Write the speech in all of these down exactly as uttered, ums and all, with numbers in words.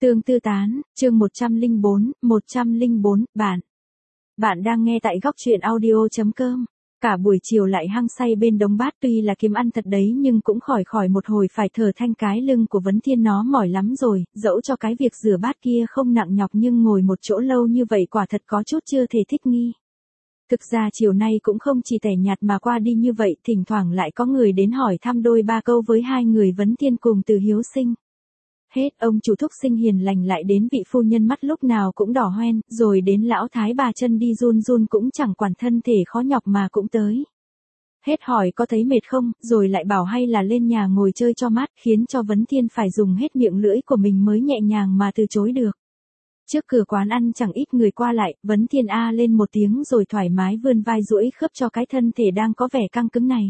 Tương tư tán, chương một trăm lẻ bốn, một trăm lẻ bốn, bạn. Bạn đang nghe tại góc truyện audio.com. Cả buổi chiều lại hăng say bên đống bát, tuy là kiếm ăn thật đấy nhưng cũng khỏi khỏi một hồi phải thở thanh, cái lưng của Vấn Thiên nó mỏi lắm rồi, dẫu cho cái việc rửa bát kia không nặng nhọc nhưng ngồi một chỗ lâu như vậy quả thật có chút chưa thể thích nghi. Thực ra chiều nay cũng không chỉ tẻ nhạt mà qua đi như vậy, thỉnh thoảng lại có người đến hỏi thăm đôi ba câu với hai người Vấn Thiên cùng Từ Hiếu Sinh. Hết ông chủ thúc sinh hiền lành lại đến vị phu nhân mắt lúc nào cũng đỏ hoen, rồi đến lão thái bà chân đi run run cũng chẳng quản thân thể khó nhọc mà cũng tới. Hết hỏi có thấy mệt không, rồi lại bảo hay là lên nhà ngồi chơi cho mát, khiến cho Vấn Thiên phải dùng hết miệng lưỡi của mình mới nhẹ nhàng mà từ chối được. Trước cửa quán ăn chẳng ít người qua lại, Vấn Thiên a lên một tiếng rồi thoải mái vươn vai duỗi khớp cho cái thân thể đang có vẻ căng cứng này.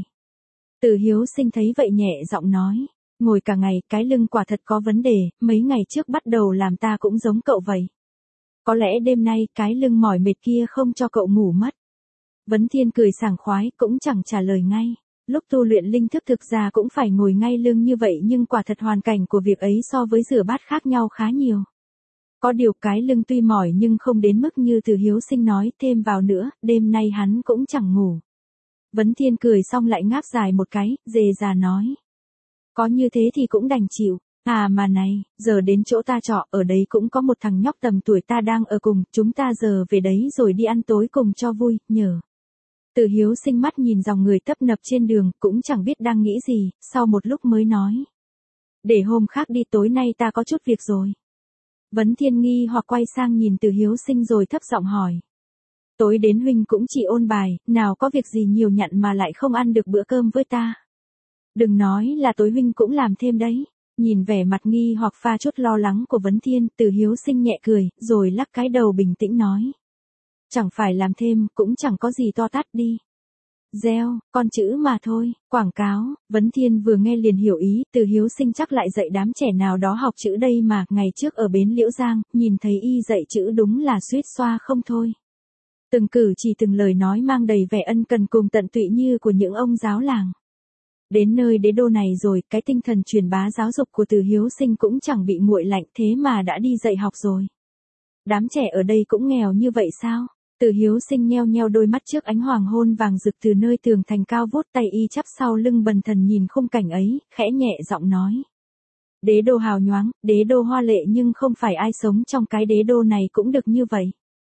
Từ Hiếu Sinh thấy vậy nhẹ giọng nói. Ngồi cả ngày, cái lưng quả thật có vấn đề, mấy ngày trước bắt đầu làm ta cũng giống cậu vậy. Có lẽ đêm nay, cái lưng mỏi mệt kia không cho cậu ngủ mất. Vấn Thiên cười sảng khoái, cũng chẳng trả lời ngay. Lúc tu luyện linh thức thực ra cũng phải ngồi ngay lưng như vậy nhưng quả thật hoàn cảnh của việc ấy so với rửa bát khác nhau khá nhiều. Có điều cái lưng tuy mỏi nhưng không đến mức như Từ Hiếu Sinh nói, thêm vào nữa, đêm nay hắn cũng chẳng ngủ. Vấn Thiên cười xong lại ngáp dài một cái, dề già nói. Có như thế thì cũng đành chịu. À mà này, giờ đến chỗ ta trọ, ở đấy cũng có một thằng nhóc tầm tuổi ta đang ở cùng, chúng ta giờ về đấy rồi đi ăn tối cùng cho vui, nhờ. Từ Hiếu Sinh mắt nhìn dòng người tấp nập trên đường, cũng chẳng biết đang nghĩ gì, sau một lúc mới nói. Để hôm khác đi, tối nay ta có chút việc rồi. Vấn Thiên nghi hoặc quay sang nhìn Từ Hiếu Sinh rồi thấp giọng hỏi. Tối đến huynh cũng chỉ ôn bài, nào có việc gì nhiều nhặn mà lại không ăn được bữa cơm với ta. Đừng nói là tối huynh cũng làm thêm đấy. Nhìn vẻ mặt nghi hoặc pha chút lo lắng của Vấn Thiên, Từ Hiếu Sinh nhẹ cười, rồi lắc cái đầu bình tĩnh nói. Chẳng phải làm thêm, cũng chẳng có gì to tát đi. Gieo, con chữ mà thôi, quảng cáo. Vấn Thiên vừa nghe liền hiểu ý, Từ Hiếu Sinh chắc lại dạy đám trẻ nào đó học chữ đây mà, ngày trước ở bến Liễu Giang, nhìn thấy y dạy chữ đúng là suýt xoa không thôi. Từng cử chỉ từng lời nói mang đầy vẻ ân cần cùng tận tụy như của những ông giáo làng. Đến nơi đế đô này rồi, cái tinh thần truyền bá giáo dục của Từ Hiếu Sinh cũng chẳng bị nguội lạnh, thế mà đã đi dạy học rồi. Đám trẻ ở đây cũng nghèo như vậy sao? Từ Hiếu Sinh nheo nheo đôi mắt trước ánh hoàng hôn vàng rực từ nơi tường thành cao vút, tay y chắp sau lưng bần thần nhìn khung cảnh ấy, khẽ nhẹ giọng nói. Đế đô hào nhoáng, đế đô hoa lệ nhưng không phải ai sống trong cái đế đô này cũng được như vậy.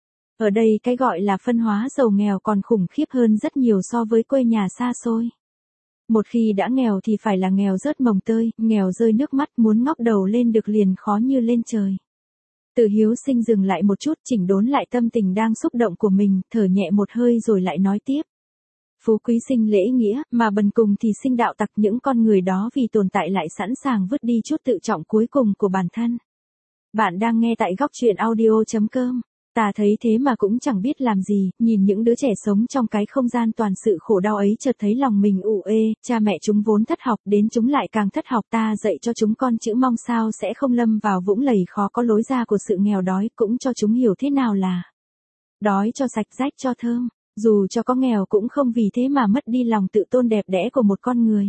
Ở đây cái gọi là phân hóa giàu nghèo còn khủng khiếp hơn rất nhiều so với quê nhà xa xôi. Một khi đã nghèo thì phải là nghèo rớt mồng tơi, nghèo rơi nước mắt, muốn ngóc đầu lên được liền khó như lên trời. Từ Hiếu Sinh dừng lại một chút, chỉnh đốn lại tâm tình đang xúc động của mình, thở nhẹ một hơi rồi lại nói tiếp. Phú quý sinh lễ nghĩa, mà bần cùng thì sinh đạo tặc, những con người đó vì tồn tại lại sẵn sàng vứt đi chút tự trọng cuối cùng của bản thân. Bạn đang nghe tại góc truyện audio.com. Ta thấy thế mà cũng chẳng biết làm gì, nhìn những đứa trẻ sống trong cái không gian toàn sự khổ đau ấy chợt thấy lòng mình ủ ê, cha mẹ chúng vốn thất học, đến chúng lại càng thất học, ta dạy cho chúng con chữ mong sao sẽ không lâm vào vũng lầy khó có lối ra của sự nghèo đói, cũng cho chúng hiểu thế nào là đói cho sạch rách cho thơm, dù cho có nghèo cũng không vì thế mà mất đi lòng tự tôn đẹp đẽ của một con người.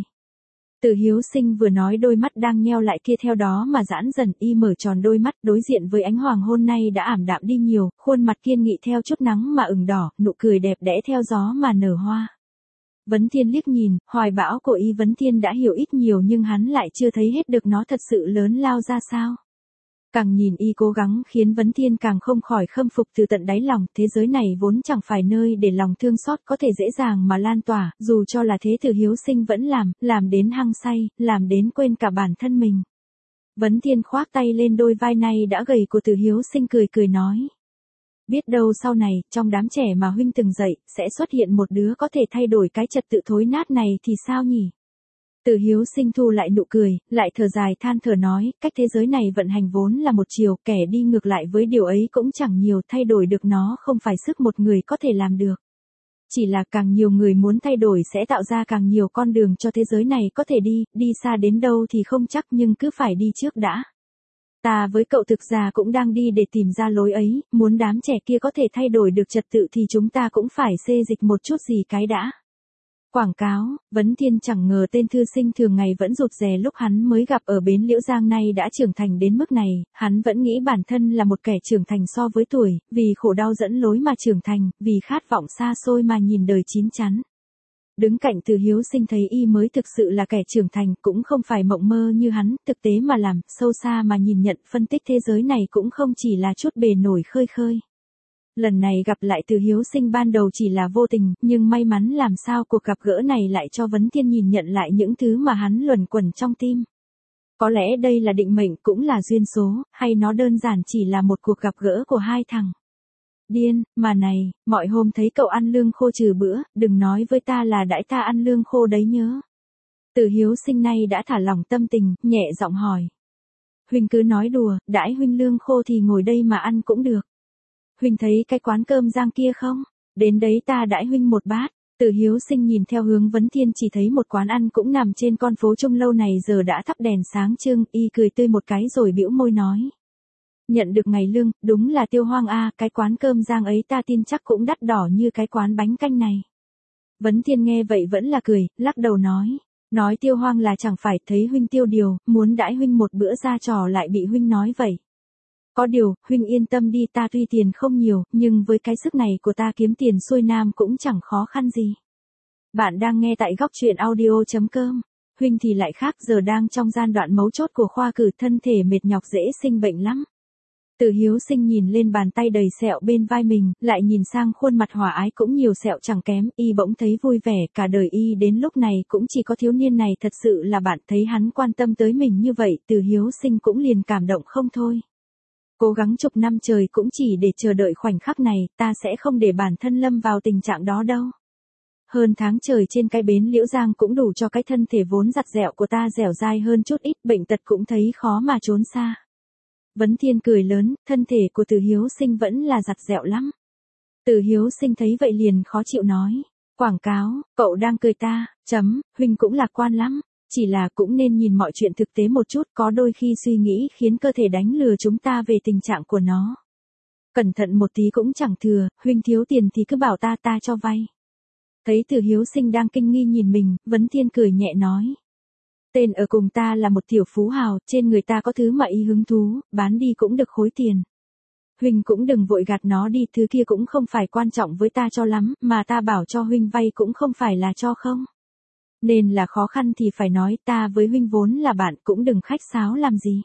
Từ Hiếu Sinh vừa nói đôi mắt đang nheo lại kia theo đó mà giãn dần, y mở tròn đôi mắt đối diện với ánh hoàng hôn nay đã ảm đạm đi nhiều, khuôn mặt kiên nghị theo chút nắng mà ửng đỏ, nụ cười đẹp đẽ theo gió mà nở hoa. Vấn Thiên liếc nhìn, hoài bão của y Vấn Thiên đã hiểu ít nhiều nhưng hắn lại chưa thấy hết được nó thật sự lớn lao ra sao. Càng nhìn y cố gắng khiến Vấn Thiên càng không khỏi khâm phục từ tận đáy lòng, thế giới này vốn chẳng phải nơi để lòng thương xót có thể dễ dàng mà lan tỏa, dù cho là thế Từ Hiếu Sinh vẫn làm, làm đến hăng say, làm đến quên cả bản thân mình. Vấn Thiên khoác tay lên đôi vai này đã gầy của Từ Hiếu Sinh cười cười nói. Biết đâu sau này, trong đám trẻ mà huynh từng dạy, sẽ xuất hiện một đứa có thể thay đổi cái trật tự thối nát này thì sao nhỉ? Từ Hiếu Sinh thu lại nụ cười, lại thở dài than thở nói, cách thế giới này vận hành vốn là một chiều, kẻ đi ngược lại với điều ấy cũng chẳng nhiều, thay đổi được nó không phải sức một người có thể làm được. Chỉ là càng nhiều người muốn thay đổi sẽ tạo ra càng nhiều con đường cho thế giới này có thể đi, đi xa đến đâu thì không chắc nhưng cứ phải đi trước đã. Ta với cậu thực ra cũng đang đi để tìm ra lối ấy, muốn đám trẻ kia có thể thay đổi được trật tự thì chúng ta cũng phải xê dịch một chút gì cái đã. Quảng cáo, Vấn Thiên chẳng ngờ tên thư sinh thường ngày vẫn rụt rè lúc hắn mới gặp ở bến Liễu Giang nay đã trưởng thành đến mức này, hắn vẫn nghĩ bản thân là một kẻ trưởng thành so với tuổi, vì khổ đau dẫn lối mà trưởng thành, vì khát vọng xa xôi mà nhìn đời chín chắn. Đứng cạnh Từ Hiếu Sinh thấy y mới thực sự là kẻ trưởng thành, cũng không phải mộng mơ như hắn, thực tế mà làm, sâu xa mà nhìn nhận phân tích thế giới này cũng không chỉ là chút bề nổi khơi khơi. Lần này gặp lại Từ Hiếu Sinh ban đầu chỉ là vô tình, nhưng may mắn làm sao cuộc gặp gỡ này lại cho Vấn Thiên nhìn nhận lại những thứ mà hắn luẩn quẩn trong tim. Có lẽ đây là định mệnh cũng là duyên số, hay nó đơn giản chỉ là một cuộc gặp gỡ của hai thằng điên, mà này, mọi hôm thấy cậu ăn lương khô trừ bữa, đừng nói với ta là đãi ta ăn lương khô đấy nhớ. Từ Hiếu Sinh nay đã thả lỏng tâm tình, nhẹ giọng hỏi. Huynh cứ nói đùa, đãi huynh lương khô thì ngồi đây mà ăn cũng được. Huynh thấy cái quán cơm Giang kia không? Đến đấy ta đãi huynh một bát. Từ Hiếu Sinh nhìn theo hướng Vấn Thiên chỉ thấy một quán ăn cũng nằm trên con phố Trung Lâu này giờ đã thắp đèn sáng trưng, y cười tươi một cái rồi bĩu môi nói. Nhận được ngày lương, đúng là Tiêu Hoang a, cái quán cơm Giang ấy ta tin chắc cũng đắt đỏ như cái quán bánh canh này. Vấn Thiên nghe vậy vẫn là cười, lắc đầu nói. Nói Tiêu Hoang là chẳng phải thấy huynh tiêu điều, muốn đãi huynh một bữa ra trò lại bị huynh nói vậy. Có điều, huynh yên tâm đi, ta tuy tiền không nhiều, nhưng với cái sức này của ta kiếm tiền xuôi nam cũng chẳng khó khăn gì. Bạn đang nghe tại góc truyện audio chấm com. Huynh thì lại khác, giờ đang trong giai đoạn mấu chốt của khoa cử, thân thể mệt nhọc dễ sinh bệnh lắm. Từ Hiếu Sinh nhìn lên bàn tay đầy sẹo bên vai mình, lại nhìn sang khuôn mặt hòa ái cũng nhiều sẹo chẳng kém, y bỗng thấy vui vẻ, cả đời y đến lúc này cũng chỉ có thiếu niên này thật sự là bạn, thấy hắn quan tâm tới mình như vậy, Từ Hiếu Sinh cũng liền cảm động không thôi. Cố gắng chục năm trời cũng chỉ để chờ đợi khoảnh khắc này, ta sẽ không để bản thân lâm vào tình trạng đó đâu. Hơn tháng trời trên cái bến Liễu Giang cũng đủ cho cái thân thể vốn giặt dẹo của ta dẻo dai hơn chút ít, bệnh tật cũng thấy khó mà trốn xa. Vấn Thiên cười lớn, thân thể của Từ Hiếu Sinh vẫn là giặt dẹo lắm. Từ Hiếu Sinh thấy vậy liền khó chịu nói. Quảng cáo, cậu đang cười ta, chấm, huynh cũng lạc quan lắm. Chỉ là cũng nên nhìn mọi chuyện thực tế một chút, có đôi khi suy nghĩ khiến cơ thể đánh lừa chúng ta về tình trạng của nó. Cẩn thận một tí cũng chẳng thừa, huynh thiếu tiền thì cứ bảo ta ta cho vay. Thấy Từ Hiếu Sinh đang kinh nghi nhìn mình, Vấn Thiên cười nhẹ nói. Tên ở cùng ta là một tiểu phú hào, trên người ta có thứ mà y hứng thú, bán đi cũng được khối tiền. Huynh cũng đừng vội gạt nó đi, thứ kia cũng không phải quan trọng với ta cho lắm, mà ta bảo cho huynh vay cũng không phải là cho không. Nên là khó khăn thì phải nói, ta với huynh vốn là bạn, cũng đừng khách sáo làm gì.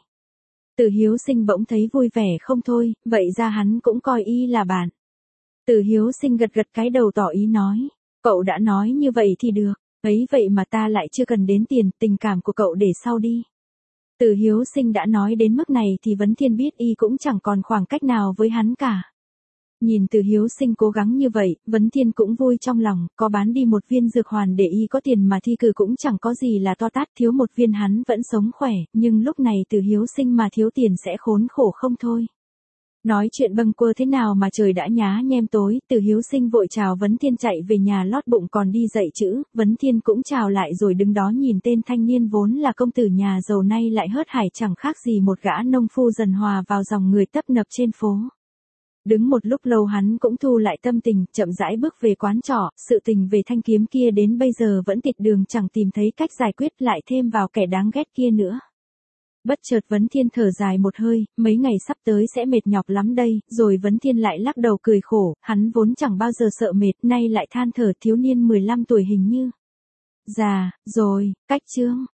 Từ Hiếu Sinh bỗng thấy vui vẻ không thôi, vậy ra hắn cũng coi y là bạn. Từ Hiếu Sinh gật gật cái đầu tỏ ý nói, cậu đã nói như vậy thì được, ấy vậy mà ta lại chưa cần đến tiền, tình cảm của cậu để sau đi. Từ Hiếu Sinh đã nói đến mức này thì Vấn Thiên biết y cũng chẳng còn khoảng cách nào với hắn cả. Nhìn Từ Hiếu Sinh cố gắng như vậy, Vấn Thiên cũng vui trong lòng, có bán đi một viên dược hoàn để y có tiền mà thi cử cũng chẳng có gì là to tát, thiếu một viên hắn vẫn sống khỏe, nhưng lúc này Từ Hiếu Sinh mà thiếu tiền sẽ khốn khổ không thôi. Nói chuyện bâng quơ thế nào mà trời đã nhá nhem tối, Từ Hiếu Sinh vội chào Vấn Thiên chạy về nhà lót bụng còn đi dạy chữ, Vấn Thiên cũng chào lại rồi đứng đó nhìn tên thanh niên vốn là công tử nhà giàu nay lại hớt hải chẳng khác gì một gã nông phu dần hòa vào dòng người tấp nập trên phố. Đứng một lúc lâu hắn cũng thu lại tâm tình, chậm rãi bước về quán trọ, sự tình về thanh kiếm kia đến bây giờ vẫn tịt đường chẳng tìm thấy cách giải quyết, lại thêm vào kẻ đáng ghét kia nữa. Bất chợt Vấn Thiên thở dài một hơi, mấy ngày sắp tới sẽ mệt nhọc lắm đây, rồi Vấn Thiên lại lắc đầu cười khổ, hắn vốn chẳng bao giờ sợ mệt, nay lại than thở thiếu niên mười lăm tuổi hình như già rồi, cách chương.